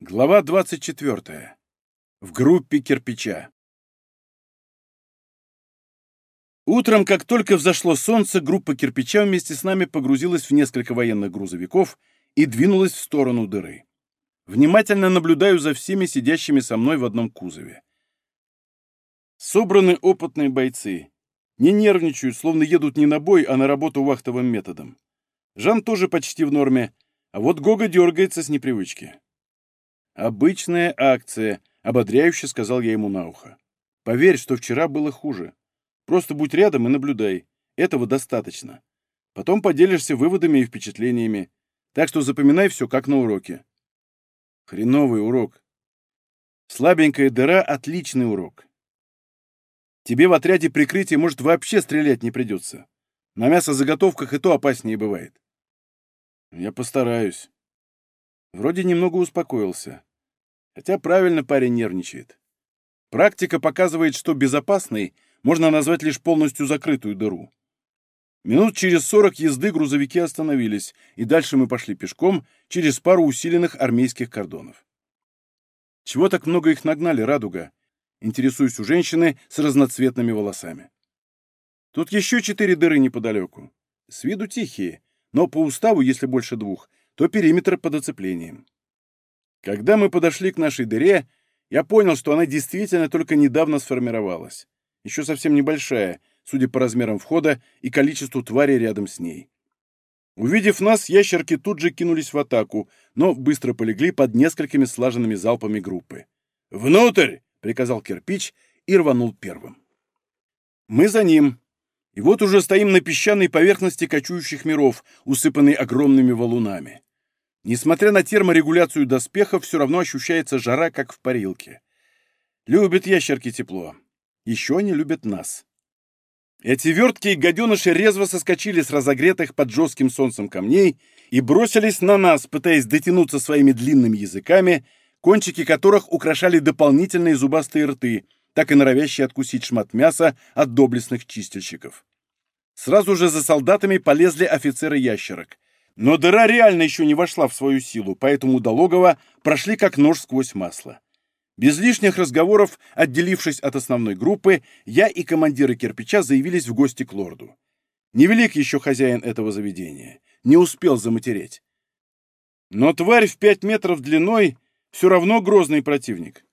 Глава 24. В группе кирпича. Утром, как только взошло солнце, группа кирпича вместе с нами погрузилась в несколько военных грузовиков и двинулась в сторону дыры. Внимательно наблюдаю за всеми сидящими со мной в одном кузове. Собраны опытные бойцы. Не нервничают, словно едут не на бой, а на работу вахтовым методом. Жан тоже почти в норме, а вот Гога дергается с непривычки. «Обычная акция», — ободряюще сказал я ему на ухо. «Поверь, что вчера было хуже. Просто будь рядом и наблюдай. Этого достаточно. Потом поделишься выводами и впечатлениями. Так что запоминай все, как на уроке». Хреновый урок. Слабенькая дыра — отличный урок. Тебе в отряде прикрытия, может, вообще стрелять не придется. На мясозаготовках и то опаснее бывает. Я постараюсь. Вроде немного успокоился. Хотя правильно парень нервничает. Практика показывает, что безопасной можно назвать лишь полностью закрытую дыру. Минут через 40 езды грузовики остановились, и дальше мы пошли пешком через пару усиленных армейских кордонов. «Чего так много их нагнали, Радуга?» Интересуюсь у женщины с разноцветными волосами. «Тут еще 4 дыры неподалеку. С виду тихие, но по уставу, если больше 2, то периметр под оцеплением». Когда мы подошли к нашей дыре, я понял, что она действительно только недавно сформировалась. Еще совсем небольшая, судя по размерам входа и количеству тварей рядом с ней. Увидев нас, ящерки тут же кинулись в атаку, но быстро полегли под несколькими слаженными залпами группы. «Внутрь!» — приказал кирпич и рванул первым. Мы за ним. И вот уже стоим на песчаной поверхности кочующих миров, усыпанной огромными валунами. Несмотря на терморегуляцию доспехов, все равно ощущается жара, как в парилке. Любят ящерки тепло. Еще они любят нас. Эти верткие гаденыши резво соскочили с разогретых под жестким солнцем камней и бросились на нас, пытаясь дотянуться своими длинными языками, кончики которых украшали дополнительные зубастые рты, так и норовящие откусить шмат мяса от доблестных чистильщиков. Сразу же за солдатами полезли офицеры ящерок. Но дыра реально еще не вошла в свою силу, поэтому до логова прошли как нож сквозь масло. Без лишних разговоров, отделившись от основной группы, я и командиры кирпича заявились в гости к лорду. Невелик еще хозяин этого заведения, не успел заматереть. Но тварь в 5 метров длиной все равно грозный противник.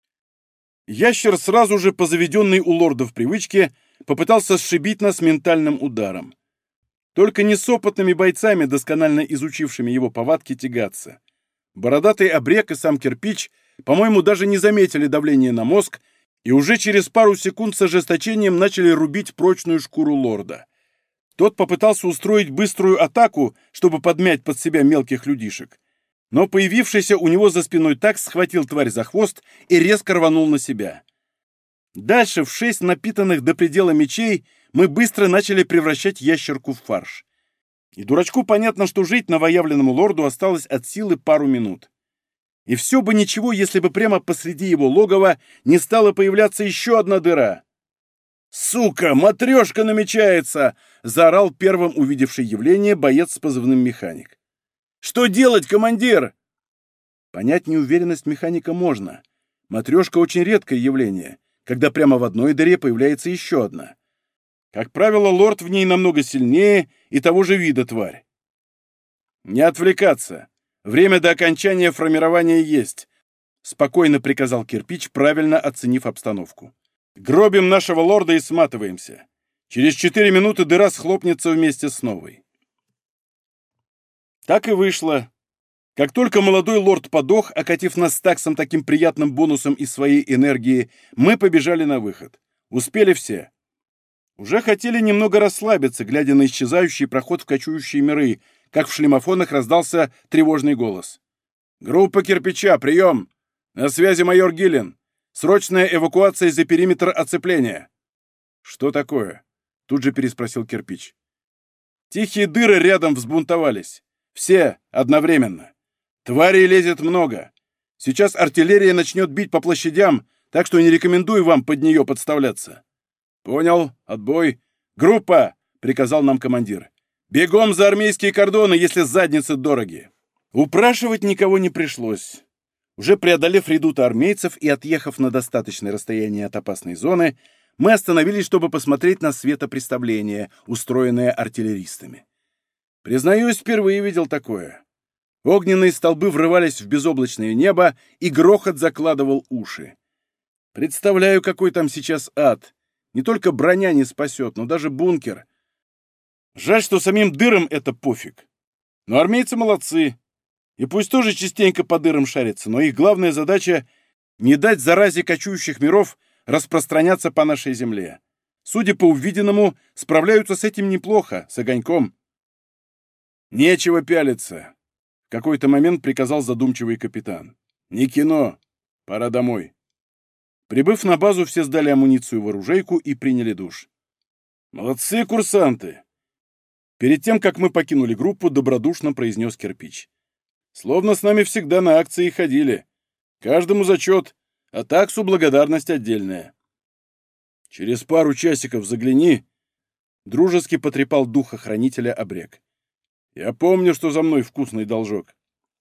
Ящер сразу же, по заведенной у лордов привычке, попытался сшибить нас ментальным ударом. Только не с опытными бойцами, досконально изучившими его повадки, тягаться. Бородатый обрек и сам кирпич, по-моему, даже не заметили давления на мозг и уже через пару секунд с ожесточением начали рубить прочную шкуру лорда. Тот попытался устроить быструю атаку, чтобы подмять под себя мелких людишек, но появившийся у него за спиной такс схватил тварь за хвост и резко рванул на себя. Дальше в 6 напитанных до предела мечей мы быстро начали превращать ящерку в фарш. И дурачку понятно, что жить новоявленному лорду осталось от силы пару минут. И все бы ничего, если бы прямо посреди его логова не стала появляться еще одна дыра. «Сука, матрешка намечается!» — заорал первым увидевший явление боец с позывным «Механик». «Что делать, командир?» Понять неуверенность механика можно. Матрешка — очень редкое явление, когда прямо в одной дыре появляется еще одна. Как правило, лорд в ней намного сильнее и того же вида тварь. «Не отвлекаться. Время до окончания формирования есть», — спокойно приказал кирпич, правильно оценив обстановку. «Гробим нашего лорда и сматываемся. Через 4 минуты дыра схлопнется вместе с новой». Так и вышло. Как только молодой лорд подох, окатив нас с таксом таким приятным бонусом из своей энергии, мы побежали на выход. Успели все. Уже хотели немного расслабиться, глядя на исчезающий проход в кочующие миры, как в шлемофонах раздался тревожный голос. «Группа кирпича, прием! На связи майор Гиллен. Срочная эвакуация за периметр оцепления». «Что такое?» — тут же переспросил кирпич. «Тихие дыры рядом взбунтовались. Все одновременно. Тварей лезет много. Сейчас артиллерия начнет бить по площадям, так что не рекомендую вам под нее подставляться». «Понял. Отбой. Группа!» — приказал нам командир. «Бегом за армейские кордоны, если задницы дороги!» Упрашивать никого не пришлось. Уже преодолев редут армейцев и отъехав на достаточное расстояние от опасной зоны, мы остановились, чтобы посмотреть на светопреставление, устроенное артиллеристами. Признаюсь, впервые видел такое. Огненные столбы врывались в безоблачное небо, и грохот закладывал уши. Представляю, какой там сейчас ад. Не только броня не спасет, но даже бункер. Жаль, что самим дырам это пофиг. Но армейцы молодцы. И пусть тоже частенько по дырам шарятся, но их главная задача — не дать заразе кочующих миров распространяться по нашей земле. Судя по увиденному, справляются с этим неплохо, с огоньком. «Нечего пялиться», — в какой-то момент приказал задумчивый капитан. «Не кино. Пора домой». Прибыв на базу, все сдали амуницию в оружейку и приняли душ. «Молодцы, курсанты!» Перед тем, как мы покинули группу, добродушно произнес Кирпич. «Словно с нами всегда на акции ходили. Каждому зачет, а таксу благодарность отдельная. Через пару часиков загляни», — дружески потрепал духохранителя обрек. «Я помню, что за мной вкусный должок».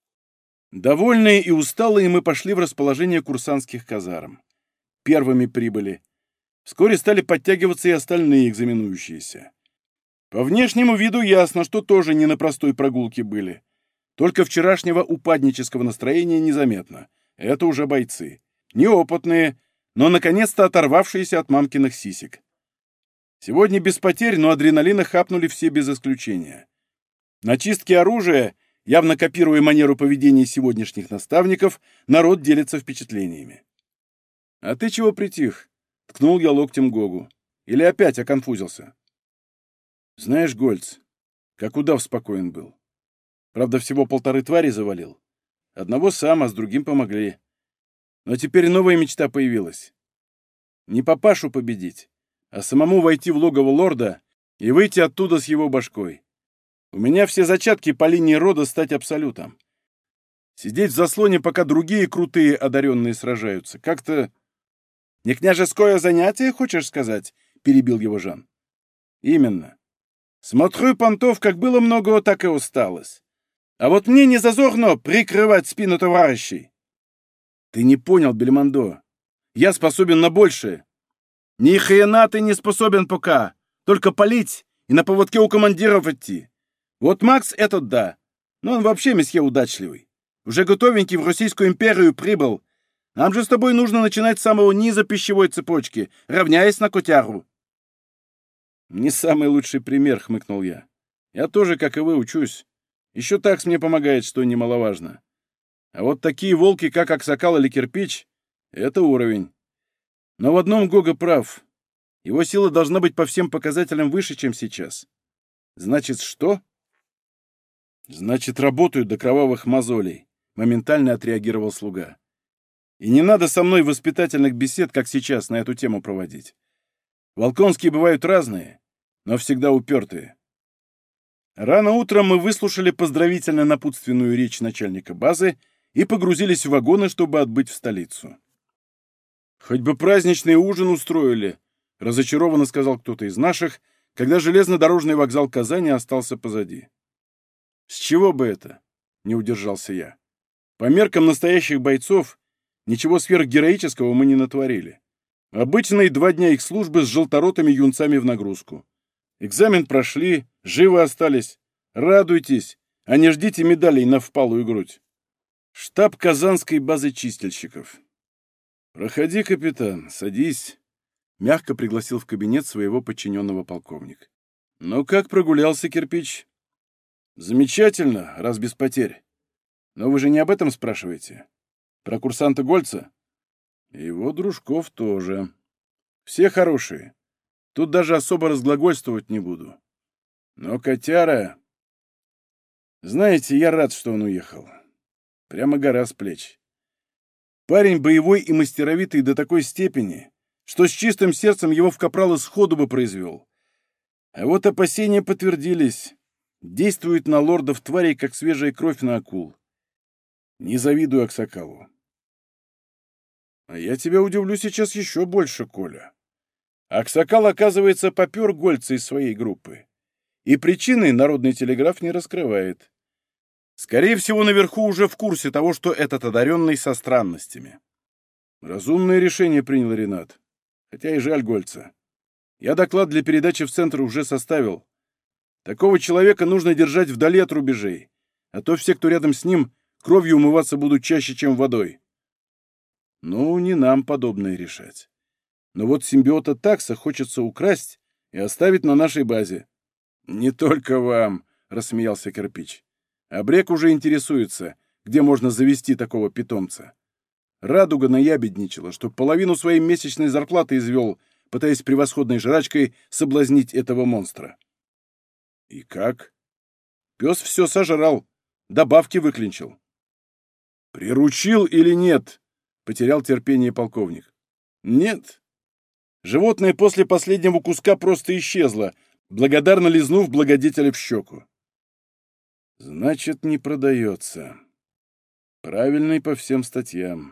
Довольные и усталые мы пошли в расположение курсантских казарм. Первыми прибыли. Вскоре стали подтягиваться и остальные экзаменующиеся. По внешнему виду ясно, что тоже не на простой прогулке были. Только вчерашнего упаднического настроения незаметно. Это уже бойцы. Неопытные, но наконец-то оторвавшиеся от мамкиных сисек. Сегодня без потерь, но адреналина хапнули все без исключения. На чистке оружия, явно копируя манеру поведения сегодняшних наставников, народ делится впечатлениями. «А ты чего притих?» — ткнул я локтем Гогу. «Или опять оконфузился?» «Знаешь, Гольц, как удав спокоен был. Правда, всего 1,5 твари завалил. Одного сам, а с другим помогли. Но теперь новая мечта появилась. Не папашу победить, а самому войти в логово лорда и выйти оттуда с его башкой. У меня все зачатки по линии рода стать абсолютом. Сидеть в заслоне, пока другие крутые одаренные сражаются, как-то... «Не княжеское занятие, хочешь сказать?» — перебил его Жан. «Именно. Смотрю, понтов, как было много, так и усталось. А вот мне не зазорно прикрывать спину товарищей». «Ты не понял, Бельмондо. Я способен на большее». «Ни хрена ты не способен пока. Только палить и на поводке у командиров идти. Вот Макс этот да, но он вообще месье удачливый. Уже готовенький в Российскую империю прибыл. Нам же с тобой нужно начинать с самого низа пищевой цепочки, равняясь на котяру». «Не самый лучший пример», — хмыкнул я. «Я тоже, как и вы, учусь. Еще такс мне помогает, что немаловажно. А вот такие волки, как Аксакал или Кирпич, — это уровень. Но в одном Гога прав. Его сила должна быть по всем показателям выше, чем сейчас. Значит, что?» «Значит, работаю до кровавых мозолей», — моментально отреагировал слуга. «И не надо со мной воспитательных бесед, как сейчас, на эту тему проводить. Волконские бывают разные, но всегда упертые». Рано утром мы выслушали поздравительно-напутственную речь начальника базы и погрузились в вагоны, чтобы отбыть в столицу. «Хоть бы праздничный ужин устроили», — разочарованно сказал кто-то из наших, когда железнодорожный вокзал Казани остался позади. «С чего бы это?» — не удержался я. «По меркам настоящих бойцов ничего сверхгероического мы не натворили. Обычные 2 дня их службы с желторотыми юнцами в нагрузку. Экзамен прошли, живы остались. Радуйтесь, а не ждите медалей на впалую грудь». Штаб Казанской базы чистильщиков. «Проходи, капитан, садись», — мягко пригласил в кабинет своего подчиненного полковник. «Ну как прогулялся Кирпич?» «Замечательно, раз без потерь. Но вы же не об этом спрашиваете? Про курсанта Гольца?» «Его дружков тоже. Все хорошие. Тут даже особо разглагольствовать не буду. Но котяра... Знаете, я рад, что он уехал. Прямо гора с плеч. Парень боевой и мастеровитый до такой степени, что с чистым сердцем его в капралы сходу бы произвел. А вот опасения подтвердились. Действует на лордов тварей, как свежая кровь на акул. Не завидую Аксакалу. А я тебя удивлю сейчас еще больше, Коля. Аксакал, оказывается, попер Гольца из своей группы. И причины народный телеграф не раскрывает. Скорее всего, наверху уже в курсе того, что этот одаренный со странностями. Разумное решение принял Ренат. Хотя и жаль Гольца. Я доклад для передачи в центр уже составил. Такого человека нужно держать вдали от рубежей, а то все, кто рядом с ним, кровью умываться будут чаще, чем водой. Ну, не нам подобное решать. Но вот симбиота такса хочется украсть и оставить на нашей базе. Не только вам, рассмеялся Кирпич. Абрек уже интересуется, где можно завести такого питомца. Радуга наябедничала, что половину своей месячной зарплаты извел, пытаясь превосходной жрачкой соблазнить этого монстра. И как? Пес все сожрал, добавки выклинчил. Приручил или нет? Потерял терпение полковник. Нет. Животное после последнего куска просто исчезло, благодарно лизнув благодетеля в щеку. Значит, не продается. Правильный по всем статьям.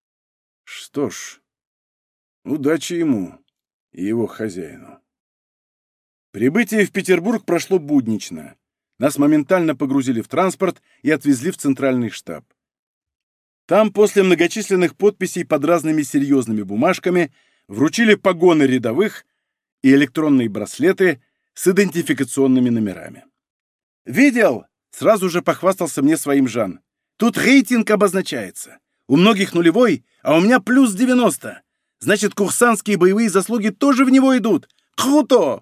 Что ж, удачи ему и его хозяину. Прибытие в Петербург прошло буднично. Нас моментально погрузили в транспорт и отвезли в центральный штаб. Там, после многочисленных подписей под разными серьезными бумажками, вручили погоны рядовых и электронные браслеты с идентификационными номерами. «Видел?» — сразу же похвастался мне своим Жан. «Тут рейтинг обозначается. У многих нулевой, а у меня плюс 90. Значит, курсантские боевые заслуги тоже в него идут. Круто!»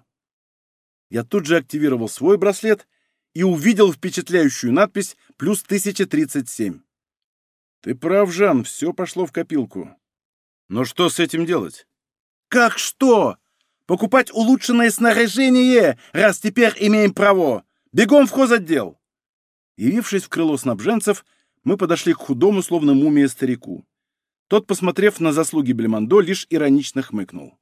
Я тут же активировал свой браслет и увидел впечатляющую надпись «плюс 1037». Ты прав, Жан, все пошло в копилку. Но что с этим делать? Как что? Покупать улучшенное снаряжение, раз теперь имеем право. Бегом в хозотдел. Явившись в крыло снабженцев, мы подошли к худому, словно мумия, старику. Тот, посмотрев на заслуги Бельмондо, лишь иронично хмыкнул.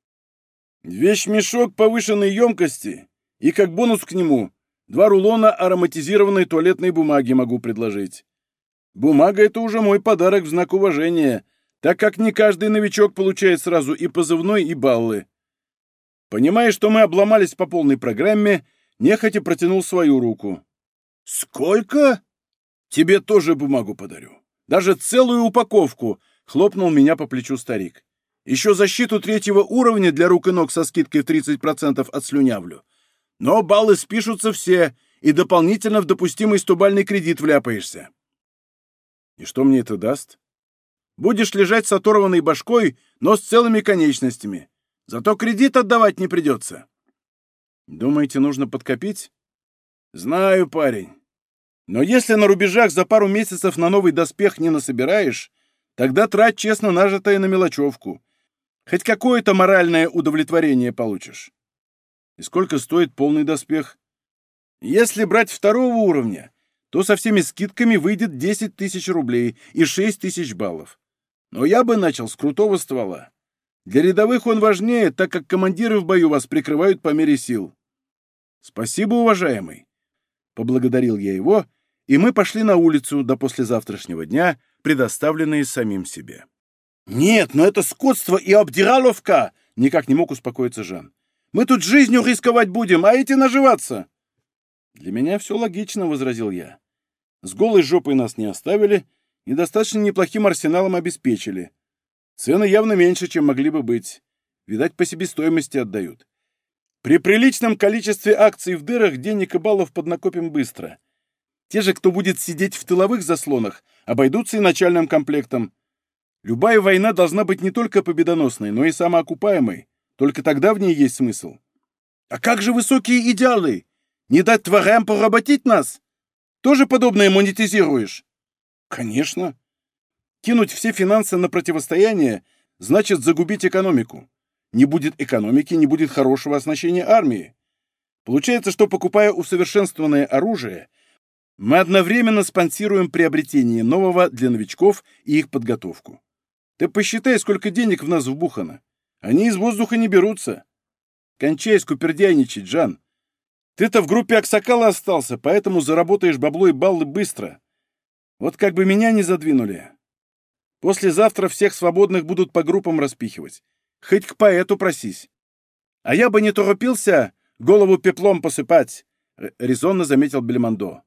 Вещмешок повышенной емкости, и как бонус к нему 2 рулона ароматизированной туалетной бумаги могу предложить. Бумага — это уже мой подарок в знак уважения, так как не каждый новичок получает сразу и позывной, и баллы. Понимая, что мы обломались по полной программе, нехотя протянул свою руку. «Сколько?» «Тебе тоже бумагу подарю. Даже целую упаковку», — хлопнул меня по плечу старик. «Еще защиту 3-го уровня для рук и ног со скидкой в 30% отслюнявлю. Но баллы спишутся все, и дополнительно в допустимый 100-бальный кредит вляпаешься». «И что мне это даст?» «Будешь лежать с оторванной башкой, но с целыми конечностями. Зато кредит отдавать не придется». «Думаете, нужно подкопить?» «Знаю, парень. Но если на рубежах за пару месяцев на новый доспех не насобираешь, тогда трать честно нажитое на мелочевку. Хоть какое-то моральное удовлетворение получишь». «И сколько стоит полный доспех?» «Если брать 2-го уровня, то со всеми скидками выйдет 10 000 рублей и 6 000 баллов. Но я бы начал с крутого ствола. Для рядовых он важнее, так как командиры в бою вас прикрывают по мере сил». «Спасибо, уважаемый». Поблагодарил я его, и мы пошли на улицу до послезавтрашнего дня, предоставленные самим себе. «Нет, но это скотство и обдираловка!» — никак не мог успокоиться Жан. «Мы тут жизнью рисковать будем, а эти наживаться!» «Для меня все логично», — возразил я. «С голой жопой нас не оставили и достаточно неплохим арсеналом обеспечили. Цены явно меньше, чем могли бы быть. Видать, по себестоимости отдают. При приличном количестве акций в дырах денег и баллов поднакопим быстро. Те же, кто будет сидеть в тыловых заслонах, обойдутся и начальным комплектом. Любая война должна быть не только победоносной, но и самоокупаемой. Только тогда в ней есть смысл». «А как же высокие идеалы? Не дать тварям поработить нас? Тоже подобное монетизируешь?» «Конечно. Кинуть все финансы на противостояние значит загубить экономику. Не будет экономики, не будет хорошего оснащения армии. Получается, что, покупая усовершенствованное оружие, мы одновременно спонсируем приобретение нового для новичков и их подготовку. Ты посчитай, сколько денег в нас вбухано. Они из воздуха не берутся. Кончай скупердяйничать, Жан. Ты-то в группе Аксакала остался, поэтому заработаешь бабло и баллы быстро. Вот как бы меня не задвинули. Послезавтра всех свободных будут по группам распихивать. Хоть к поэту просись. А я бы не торопился голову пеплом посыпать, — резонно заметил Бельмондо.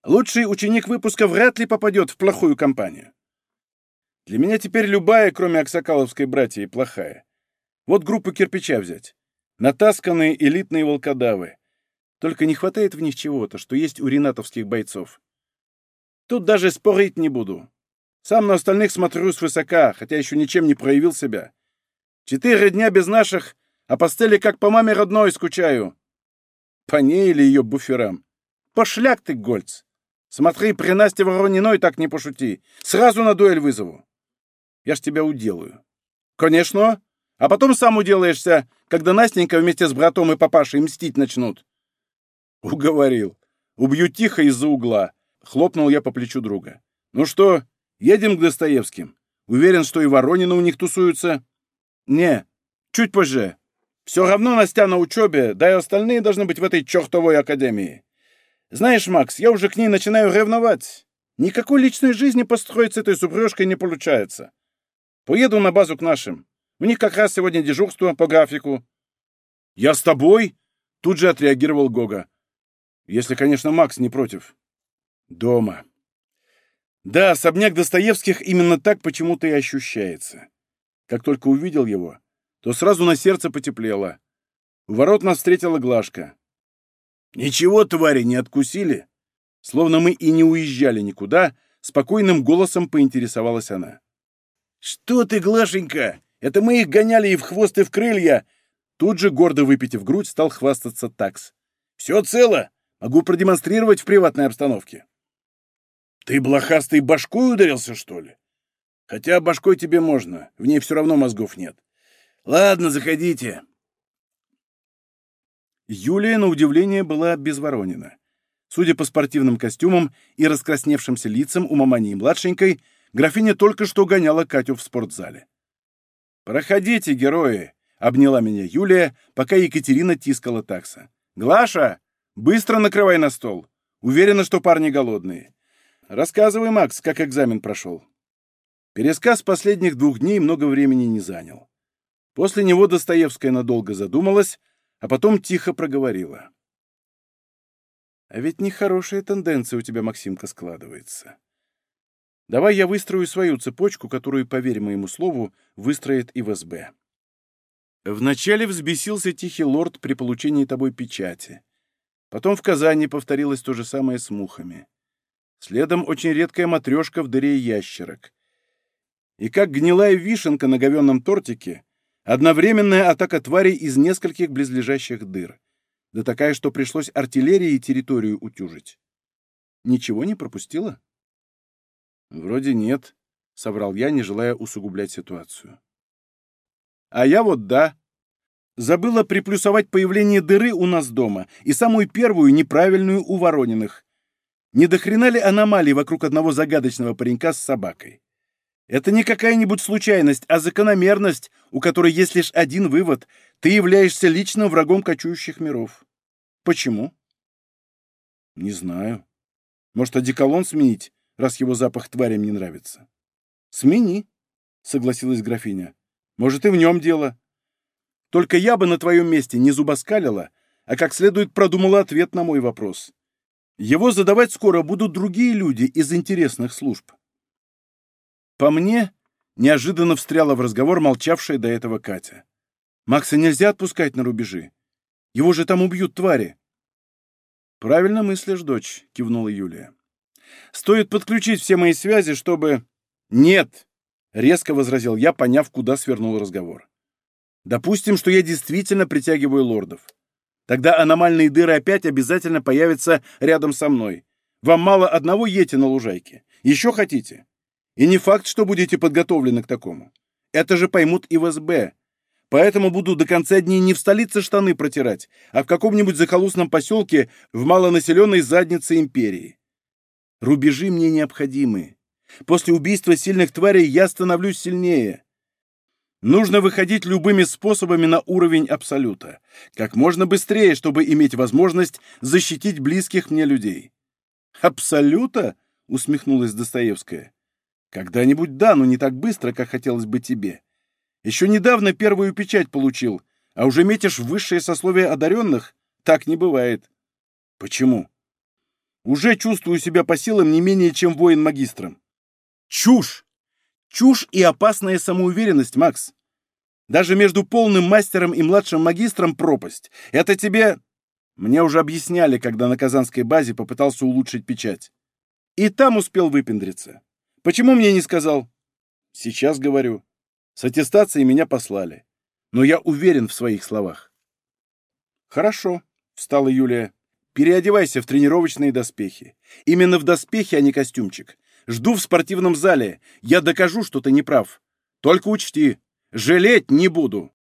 Лучший ученик выпуска вряд ли попадет в плохую компанию. Для меня теперь любая, кроме Аксакаловской братьи, плохая. Вот группу кирпича взять. Натасканные элитные волкодавы. Только не хватает в них чего-то, что есть у ренатовских бойцов. Тут даже спорить не буду. Сам на остальных смотрю свысока, хотя еще ничем не проявил себя. 4 дня без наших, а по стеле как по маме родной скучаю. По ней или ее буферам. Пошляк ты, Гольц. Смотри, при Насте Ворониной так не пошути. Сразу на дуэль вызову. Я ж тебя уделаю. Конечно. А потом сам уделаешься, когда Настенька вместе с братом и папашей мстить начнут. Уговорил. Убью тихо из-за угла. Хлопнул я по плечу друга. Ну что, едем к Достоевским? Уверен, что и Воронины у них тусуются? Не, чуть позже. Все равно Настя на учебе, да и остальные должны быть в этой чертовой академии. Знаешь, Макс, я уже к ней начинаю ревновать. Никакой личной жизни построить с этой супружкой не получается. Поеду на базу к нашим. У них как раз сегодня дежурство по графику. Я с тобой? Тут же отреагировал Гога. Если, конечно, Макс не против. Дома. Да, особняк Достоевских именно так почему-то и ощущается. Как только увидел его, то сразу на сердце потеплело. У ворот нас встретила Глашка. «Ничего, твари, не откусили?» Словно мы и не уезжали никуда, спокойным голосом поинтересовалась она. «Что ты, Глашенька? Это мы их гоняли и в хвост, и в крылья!» Тут же, гордо выпитив грудь, стал хвастаться Такс. «Все цело. Могу продемонстрировать в приватной обстановке». «Ты, блохастый, башкой ударился, что ли? Хотя башкой тебе можно, в ней все равно мозгов нет. Ладно, заходите». Юлия, на удивление, была без Воронина. Судя по спортивным костюмам и раскрасневшимся лицам у мамани-младшенькой, графиня только что гоняла Катю в спортзале. «Проходите, герои!» — обняла меня Юлия, пока Екатерина тискала Такса. «Глаша, быстро накрывай на стол. Уверена, что парни голодные. Рассказывай, Макс, как экзамен прошел». Пересказ последних 2 дней много времени не занял. После него Достоевская надолго задумалась, а потом тихо проговорила. «А ведь нехорошая тенденция у тебя, Максимка, складывается. Давай я выстрою свою цепочку, которую, поверь моему слову, выстроит ИВСБ. Вначале взбесился тихий лорд при получении тобой печати. Потом в Казани повторилось то же самое с мухами. Следом очень редкая матрешка в дыре ящерок. И как гнилая вишенка на говенном тортике, одновременная атака тварей из нескольких близлежащих дыр. Да такая, что пришлось артиллерии территорию утюжить. Ничего не пропустила? Вроде нет, — соврал я, не желая усугублять ситуацию. А я вот да. Забыла приплюсовать появление дыры у нас дома и самую первую неправильную у Ворониных. Не до хрена ли аномалии вокруг одного загадочного паренька с собакой? Это не какая-нибудь случайность, а закономерность, у которой есть лишь один вывод — ты являешься личным врагом кочующих миров. Почему? Не знаю. Может, одеколон сменить, раз его запах тварям не нравится? Смени, согласилась графиня. Может, и в нем дело. Только я бы на твоем месте не зубоскалила, а как следует продумала ответ на мой вопрос. Его задавать скоро будут другие люди из интересных служб. По мне, неожиданно встряла в разговор молчавшая до этого Катя. Макса нельзя отпускать на рубежи. Его же там убьют твари. Правильно мыслишь, дочь, кивнула Юлия. Стоит подключить все мои связи, чтобы... Нет, резко возразил я, поняв, куда свернул разговор. Допустим, что я действительно притягиваю лордов. Тогда аномальные дыры опять обязательно появятся рядом со мной. Вам мало одного йети на лужайке. Еще хотите? И не факт, что будете подготовлены к такому. Это же поймут и в СБ. Поэтому буду до конца дней не в столице штаны протирать, а в каком-нибудь захолустном поселке в малонаселенной заднице империи. Рубежи мне необходимы. После убийства сильных тварей я становлюсь сильнее. Нужно выходить любыми способами на уровень Абсолюта. Как можно быстрее, чтобы иметь возможность защитить близких мне людей. «Абсолюта?» — усмехнулась Достоевская. «Когда-нибудь да, но не так быстро, как хотелось бы тебе. Еще недавно первую печать получил, а уже метишь в высшее сословие одаренных? Так не бывает». «Почему?» Уже чувствую себя по силам не менее, чем воин-магистром. Чушь! Чушь и опасная самоуверенность, Макс. Даже между полным мастером и младшим магистром пропасть. Это тебе... Мне уже объясняли, когда на Казанской базе попытался улучшить печать. И там успел выпендриться. Почему мне не сказал? Сейчас говорю. С аттестацией меня послали. Но я уверен в своих словах. Хорошо, встала Юлия. Переодевайся в тренировочные доспехи. Именно в доспехи, а не костюмчик. Жду в спортивном зале. Я докажу, что ты не прав. Только учти, жалеть не буду.